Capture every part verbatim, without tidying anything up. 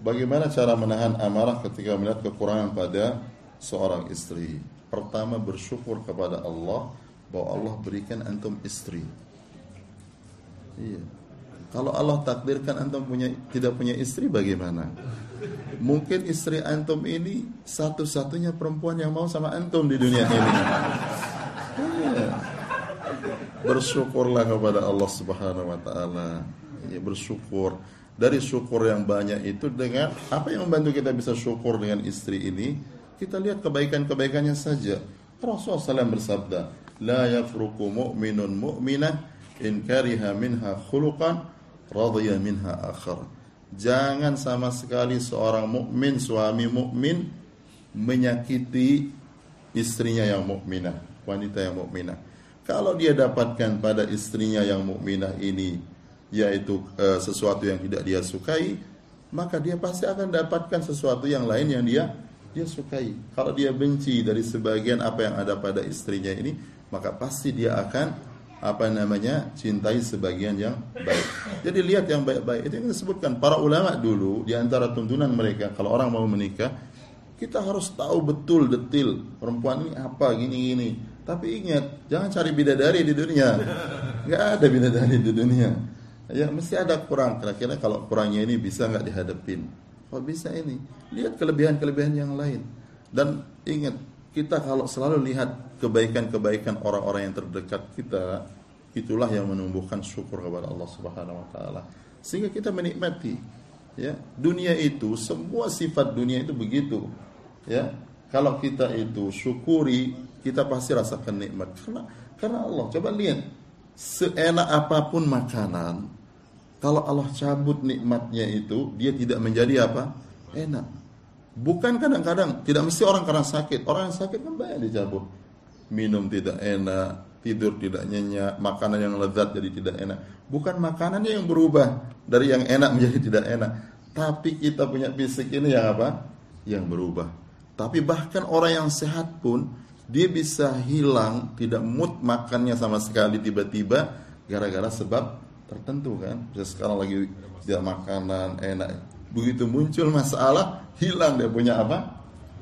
Bagaimana cara menahan amarah ketika melihat kekurangan pada seorang istri? Pertama, bersyukur kepada Allah bahwa Allah berikan antum istri. Iya. Kalau Allah takdirkan antum punya tidak punya istri, bagaimana? Mungkin istri antum ini satu-satunya perempuan yang mau sama antum di dunia ini. Iya. Bersyukurlah kepada Allah Subhanahu wa taala. Ya, bersyukur. Dari syukur yang banyak itu dengan apa yang membantu kita bisa syukur dengan istri ini, kita lihat kebaikan-kebaikannya saja. Rasulullah shallallahu alaihi wasallam bersabda, "La yafruqu mu'minun mu'minah in kariha minha khuluqan radhiya minha akhar." Jangan sama sekali seorang mukmin, suami mukmin menyakiti istrinya yang mukminah, wanita yang mukminah. Kalau dia dapatkan pada istrinya yang mukminah ini yaitu e, sesuatu yang tidak dia sukai, maka dia pasti akan dapatkan sesuatu yang lain yang dia dia sukai. Kalau dia benci dari sebagian apa yang ada pada istrinya ini, maka pasti dia akan apa namanya cintai sebagian yang baik. Jadi lihat yang baik-baik. Itu yang disebutkan para ulama dulu, di antara tuntunan mereka kalau orang mau menikah, kita harus tahu betul detil perempuan ini apa gini-gini. Tapi ingat, jangan cari bidadari di dunia. Enggak ada bidadari di dunia. Ya mesti ada kurang. Kira-kira kalau kurangnya ini bisa enggak dihadapin? Kalau bisa ini, lihat kelebihan-kelebihan yang lain. Dan ingat, kita kalau selalu lihat kebaikan-kebaikan orang-orang yang terdekat kita, itulah yang menumbuhkan syukur kepada Allah Subhanahu wa taala. Sehingga kita menikmati, ya. Dunia itu, semua sifat dunia itu begitu. Ya. Kalau kita itu syukuri, kita pasti rasakan nikmat. Karena karena Allah, coba lihat, seenak apapun makanan, kalau Allah cabut nikmatnya itu, dia tidak menjadi apa? Enak. Bukan kadang-kadang, tidak mesti orang karena sakit. Orang yang sakit kan banyak dicabut. Minum tidak enak, tidur tidak nyenyak, makanan yang lezat jadi tidak enak. Bukan makanannya yang berubah dari yang enak menjadi tidak enak, tapi kita punya fisik ini yang apa? Yang berubah. Tapi bahkan orang yang sehat pun, dia bisa hilang, tidak mood makannya sama sekali tiba-tiba gara-gara sebab tertentu kan. Bisa sekarang lagi dia makanan enak, begitu muncul masalah, hilang dia punya apa?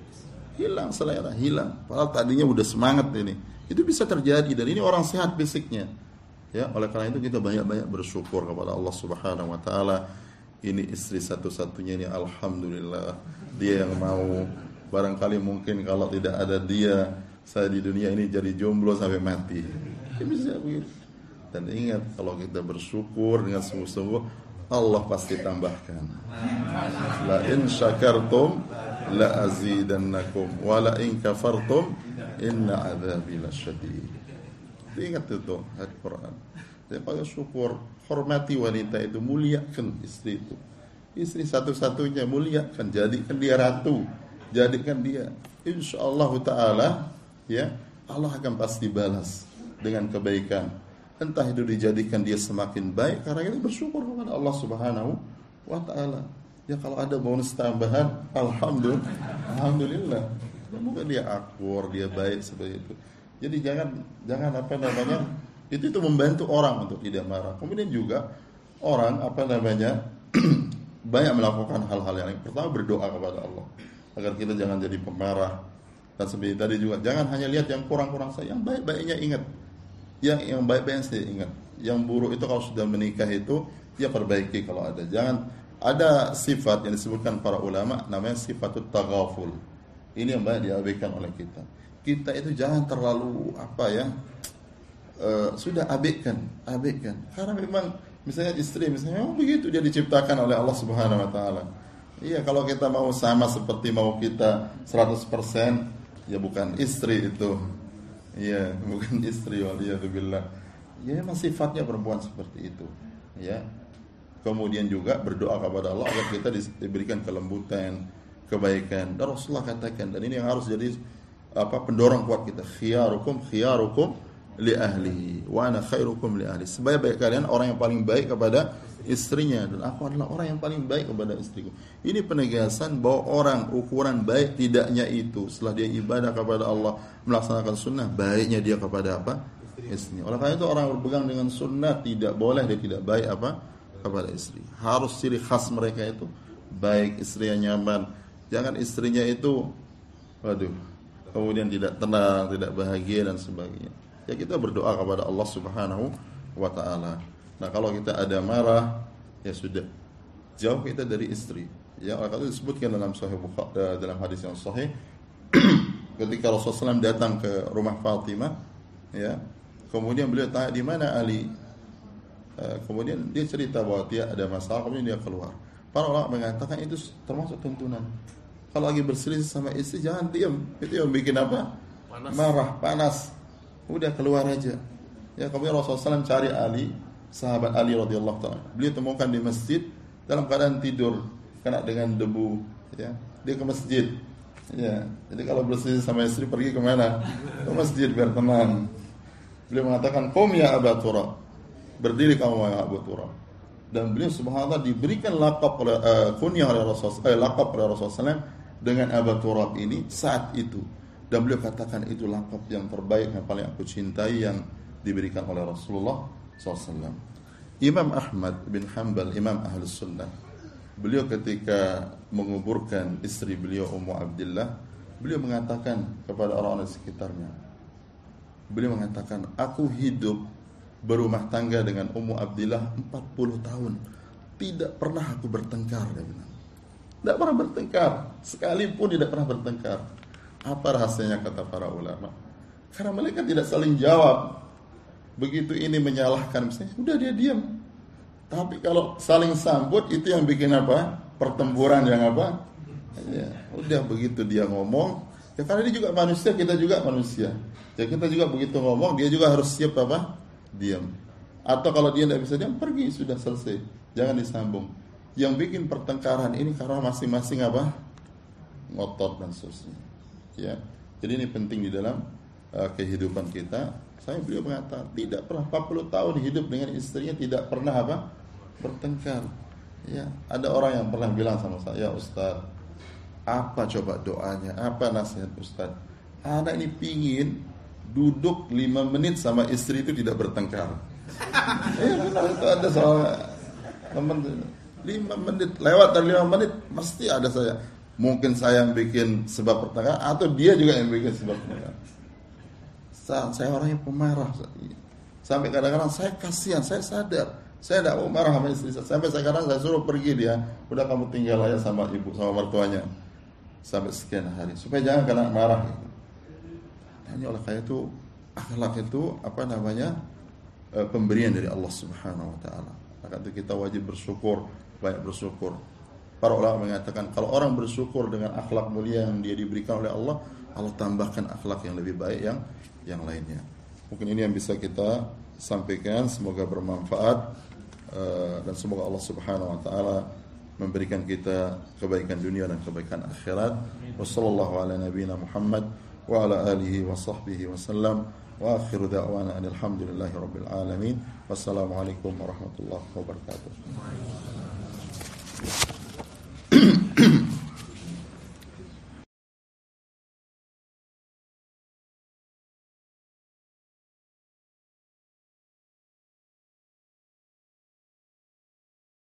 Hilang selera, hilang. Padahal tadinya udah semangat ini. Itu bisa terjadi dan ini orang sehat fisiknya. Ya, oleh karena itu kita banyak-banyak bersyukur kepada Allah Subhanahu wa taala. Ini istri satu-satunya ini, alhamdulillah. Dia yang mau. Barangkali mungkin kalau tidak ada dia, saya di dunia ini jadi jomblo sampai mati. Ya, bisa begitu. Dan ingat, kalau kita bersyukur dengan sungguh-sungguh, Allah pasti tambahkan. La in syakartum la azidannakum wa la in kafartum inna adzabi lasyadid. Ingat itu ayat Quran. Jadi pakai syukur, hormati wanita itu, muliakan istri itu. Istri satu-satunya, muliakan, jadikan dia ratu, jadikan dia, insyaallah taala, ya, Allah akan pasti balas dengan kebaikan. Entah itu dijadikan dia semakin baik karena kita bersyukur kepada Allah Subhanahu wa taala. Ya kalau ada bonus tambahan, alhamdulillah. Alhamdulillah. Mungkin dia akur, dia baik seperti itu. Jadi jangan jangan apa namanya? Itu itu membantu orang untuk tidak marah. Kemudian juga orang apa namanya? banyak melakukan hal-hal yang lain. Pertama berdoa kepada Allah agar kita jangan jadi pemarah. Dan seperti tadi juga jangan hanya lihat yang kurang-kurang saja, yang baik-baiknya ingat. Yang yang baik-baiknya saya ingat. Yang buruk itu kalau sudah menikah itu ya perbaiki kalau ada. Jangan ada sifat yang disebutkan para ulama namanya sifatut taghaful. Ini yang banyak diabaikan oleh kita. Kita itu jangan terlalu apa ya? Uh, sudah abaikan, abaikan. Karena memang misalnya istri misalnya oh begitu dia diciptakan oleh Allah Subhanahu wa taala. Iya, kalau kita mau sama seperti mau kita seratus persen ya bukan istri itu. Iya, bukan istri, waliyadzubillah. Ya memang sifatnya perempuan seperti itu. Ya. Kemudian juga berdoa kepada Allah agar kita diberikan kelembutan, kebaikan. Dan Rasulullah katakan, dan ini yang harus jadi apa pendorong kuat kita. Khiyarukum khiyarukum li ahlihi wa ana khairukum li ahli. Sebaik-baik kalian orang yang paling baik kepada istrinya dan aku adalah orang yang paling baik kepada istriku. Ini penegasan bahwa orang ukuran baik tidaknya itu setelah dia ibadah kepada Allah, melaksanakan sunnah, baiknya dia kepada apa? Istrinya. Oleh karena itu orang berpegang dengan sunnah tidak boleh dia tidak baik apa? Kepada istri. Harus ciri khas mereka itu baik, istrinya nyaman. Jangan istrinya itu, waduh, kemudian tidak tenang, tidak bahagia dan sebagainya. Ya kita berdoa kepada Allah Subhanahu wa taala. Nah, kalau kita ada marah, ya sudah, jauh kita dari istri. Ya, kalau disebutkan dalam Sahih Bukhari, dalam hadis yang sahih, ketika Rasulullah shallallahu alaihi wasallam datang ke rumah Fatimah, ya, kemudian beliau tanya di mana Ali. Uh, kemudian dia cerita bahwa dia ada masalah, kemudian dia keluar. Para ulama mengatakan itu termasuk tuntunan. Kalau lagi berselisih sama istri jangan diam. Itu yang bikin apa? Panas. Marah, panas. Udah keluar aja. Ya, kemudian Rasulullah shallallahu alaihi wasallam cari Ali, sahabat Ali radhiyallahu taala. Beliau temukan di masjid dalam keadaan tidur, kena dengan debu. Ya, dia ke masjid. Ya, jadi kalau berselisih sama istri pergi kemana? Ke masjid biar tenang. Beliau mengatakan, "Qum ya Aba Turab." Berdiri kamu ya Abu Turab. Dan beliau subhanallah diberikan lakab oleh uh, kunyah oleh Rasulullah, eh, lakab oleh Rasulullah shallallahu alaihi wasallam dengan Abu Turab ini saat itu. Dan beliau katakan itu lakab yang terbaik yang paling aku cintai yang diberikan oleh Rasulullah shallallahu alaihi wasallam. Imam Ahmad bin Hanbal, Imam Ahlus Sunnah, beliau ketika menguburkan istri beliau Ummu Abdillah, beliau mengatakan kepada orang-orang di sekitarnya, beliau mengatakan, aku hidup berumah tangga dengan Ummu Abdillah empat puluh tahun, tidak pernah aku bertengkar. Dia bilang, tidak pernah bertengkar, sekalipun tidak pernah bertengkar. Apa rahasianya kata para ulama? Karena mereka tidak saling jawab. Begitu ini menyalahkan, misalnya, udah dia diam. Tapi kalau saling sambut itu yang bikin apa? Pertempuran yang apa? Ya, udah begitu dia ngomong, ya karena dia juga manusia, kita juga manusia. Ya kita juga begitu ngomong, dia juga harus siap apa? Diam. Atau kalau dia tidak bisa diam, pergi, sudah selesai. Jangan disambung. Yang bikin pertengkaran ini karena masing-masing apa? Ngotot dan seterusnya. Ya. Jadi ini penting di dalam uh, kehidupan kita. Saya beliau mengatakan tidak pernah empat puluh tahun hidup dengan istrinya tidak pernah apa? Bertengkar. Ya, ada orang yang pernah bilang sama saya, Ustaz, apa coba doanya? Apa nasihat Ustaz? Anak ini pingin duduk lima menit sama istri itu tidak bertengkar. Eh benar itu ada sama teman lima menit, lewat dari lima menit mesti ada saya. Mungkin saya yang bikin sebab pertengkaran atau dia juga yang bikin sebab pertengkaran. Saya, saya orang yang pemarah. Sampai kadang-kadang saya kasihan, saya sadar saya tidak mau marah sama istri saya. Sampai sekarang saya suruh pergi dia, udah kamu tinggal aja sama ibu, sama mertuanya sampai sekian hari supaya jangan kena marah. Hanya oleh karena itu akhlak itu apa namanya e, pemberian dari Allah Subhanahu Wa Taala. Maka itu kita wajib bersyukur, banyak bersyukur. Para ulama mengatakan kalau orang bersyukur dengan akhlak mulia yang dia diberikan oleh Allah, Allah tambahkan akhlak yang lebih baik yang yang lainnya. Mungkin ini yang bisa kita sampaikan. Semoga bermanfaat e, dan semoga Allah Subhanahu Wa Taala memberikan kita kebaikan dunia dan kebaikan akhirat. Wassallallahu ala nabiyina Muhammad wa ala alihi wa sahbihi wa sallam wa akhiru da'wana alhamdulillahi rabbil alamin. Wassalamualaikum warahmatullahi wabarakatuh.